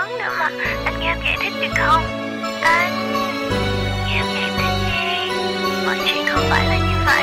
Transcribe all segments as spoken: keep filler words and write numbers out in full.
lớn nữa mà. Anh nghe em giải thích được không? Anh nghe em giải thích đi. Mọi chuyện không phải là như vậy.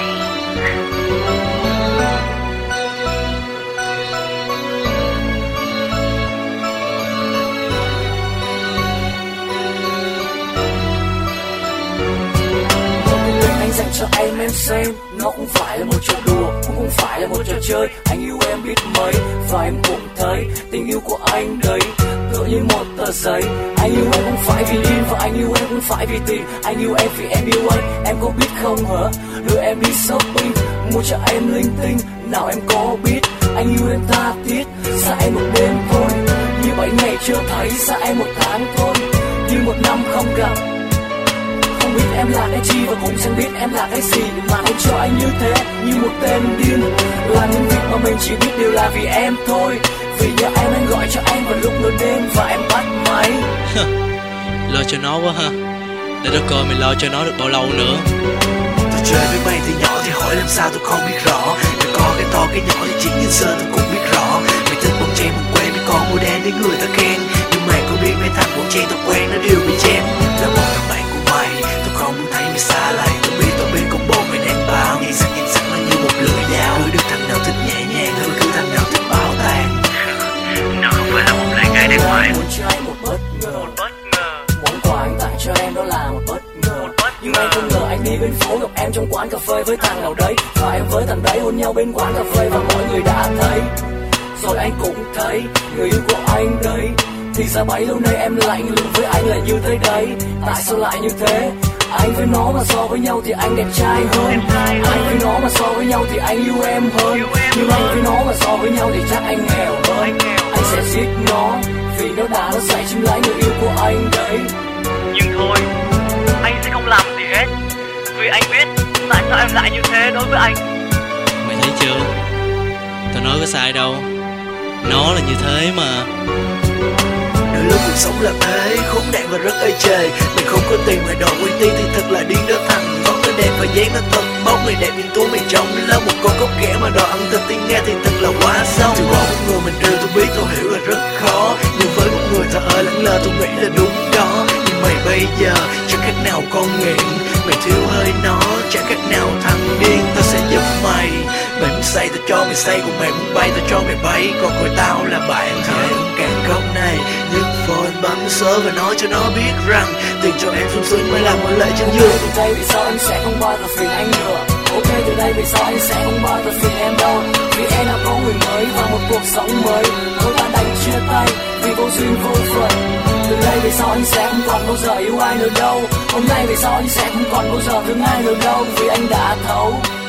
Anh dành cho em em xem, nó không phải là một trò đùa, cũng không phải là một trò chơi. Anh yêu em biết mấy, và em cũng thấy tình yêu của anh đấy tựa như một tờ giấy. Anh yêu em không phải vì điên, và anh yêu em không phải vì tiền. Anh yêu em vì em yêu anh, em có biết không hả? Đưa em đi shopping, mua cho em linh tinh, nào em có biết anh yêu em tha thiết. Xa em một đêm thôi, như bảy ngày chưa thấy. Xa em một tháng thôi, như một năm không gặp. Không biết em là cái chi và cũng chẳng biết em là cái gì, mà anh cho anh như thế, như một tên điên. Làm những việc mà mình chỉ biết đều là vì em thôi. Vì nhớ em anh gọi cho anh vào lúc nửa đêm và em bắt máy. Lo cho nó quá ha. Để tôi coi mày lo cho nó được bao lâu nữa. Tôi chơi với mày từ nhỏ thì hỏi làm sao tôi không biết rõ. Mày có cái to cái nhỏ thì chỉ nhìn sơ tôi cũng biết rõ. Mày thích bông chen mình quen, mày có màu đen để người ta khen. Nhưng mày có biết mấy thằng bông chen tao quen nó đều bị chém. Là một thằng bạn của mày, tôi không muốn thấy mày xa lầy. Tôi biết tôi biết con bồ mày đang bao. Nhìn sắc nhìn sắc nó như một lưỡi dao. Cứ được thằng nào thích nhẹ nhàng, thôi cứ thằng nào thích bảo tàng. Nó không phải là một lời ngại để ngoài. Muốn cho anh một bất ngờ, Một bất ngờ. món quà anh tặng cho em đó là một bất ngờ. Một bất Nhưng anh không ngờ anh đi bên phố gặp em trong quán cà phê với thằng nào đấy. Và em với thằng đấy hôn nhau bên quán cà phê và mọi người đã thấy. Rồi anh cũng thấy người yêu của anh đấy. Thì ra bấy lâu nay em lạnh lùng với anh là như thế đấy. Tại sao lại như thế? Anh với nó mà so với nhau thì anh đẹp trai hơn. Anh với nó mà so với nhau thì anh yêu em hơn. Nhưng anh với nó mà so với nhau thì chắc anh nghèo hơn. Anh sẽ giết nó vì nó đã nó dạy chim lấy người yêu của anh đấy. Nhưng thôi, anh sẽ không làm gì hết. Vì anh biết tại sao em lại như thế đối với anh. Mày thấy chưa? Tao nói có sai đâu. Nó là như thế mà. Đôi lúc cuộc sống là thế, khốn nạn và rất ê chề. Mình không có tiền mà đòi uy tín thì thật là điên đó thằng. Ngón nó đẹp và dáng nó thật bóng. Mày đẹp nhưng túi mày trông là một con cóc ghẻ mà đòi ăn thật tiếng nghe thì thật là quá xong. Từ bỏ một người mình yêu tôi biết tôi hiểu là rất khó. Nhưng với một người thờ ơ lẳng lơ tôi nghĩ là đúng đó. Nhưng mày bây giờ chẳng khác nào con nghiện. Mày thiếu hơi nó chẳng khác nào thằng điên. Tao sẽ giúp mày. Mày muốn say tao cho mày say, còn mày muốn bay tao cho mày bay. Còn coi tao là bạn thôi. Càng khóc này nhức phone bấm số và nói cho nó biết rằng tiền cho em sung sướng mới là mọi lệ chân dương. Từ đây vì sao anh sẽ không bao giờ phiền anh nữa. Ok từ đây vì sao anh sẽ không bao giờ phiền em đâu. Vì em đã có người mới và một cuộc sống mới. Thôi ta đành chia tay vì vô duyên vô phận. Từ đây vì sao anh sẽ không còn bao giờ yêu ai nữa đâu. Hôm nay vì sao anh sẽ không còn bao giờ thương ai nữa đâu. Vì anh đã thấu